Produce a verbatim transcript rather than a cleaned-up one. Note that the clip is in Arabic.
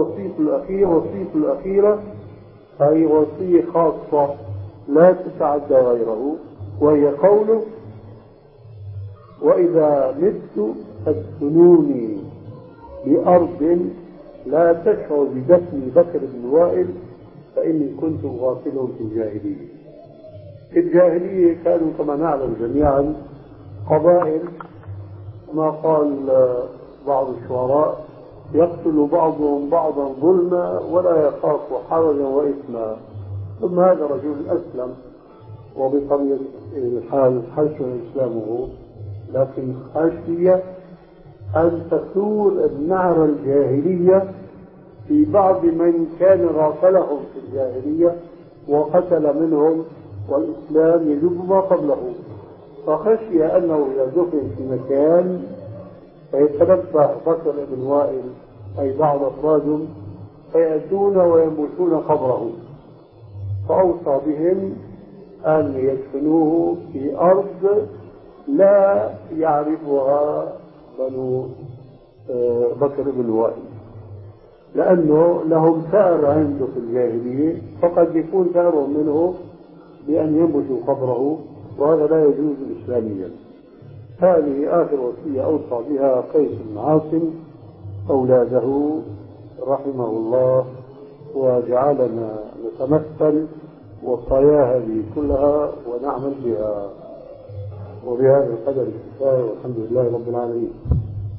الوصية الأخيرة. الوصية الأخيرة هي وصية خاصة لا تتعدى غيره، وهي قوله: وإذا مت فادفنوني بأرض لا تشعر بدفن بكر بن وائل فإني كنت غافل في الجاهلية. في الجاهلية كانوا كما نعلم جميعا قبائل، ما قال بعض الشعراء: يقتل بعضهم بعضا ظلما ولا يخاف حرجا وإثما. ثم هذا رجل أسلم وبطبيعة الحال حسن إسلامه، لكن خشي أن تثور نعر الجاهلية في بعض من كان غافلهم في الجاهلية وقتل منهم، والإسلام يجب ما قبله. فخشي أنه إذا دفن في مكان فيتنبه بكر بن وائل أي بعض أفرادهم فيأتون وينبشون قبره، فأوصى بهم أن يدفنوه في أرض لا يعرفها بنو بكر بن وائل، لأنه لهم ثأر عنده في الجاهلية، فقد يكون ثأرهم منه بأن ينبشوا قبره، وهذا لا يجوز إسلاميا. هذه آخر وصية أوصى بها قيس بن عاصم أولاده رحمه الله، وجعلنا نتمثل وصايا هذه كلها ونعمل بها. وبهذا القدر الكفاية، والحمد لله رب العالمين.